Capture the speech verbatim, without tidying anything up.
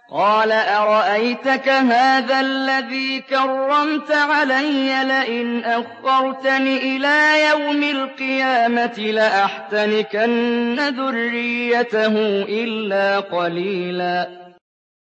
قَالَ أَرَأَيْتَكَ هَٰذَا الَّذِي كَرَّمْتَ عَلَيَّ لَئِنْ أَخَّرْتَنِ إِلَىٰ يَوْمِ الْقِيَامَةِ لَأَحْتَنِكَنَّ ذُرِّيَّتَهُ إِلَّا قَلِيلًا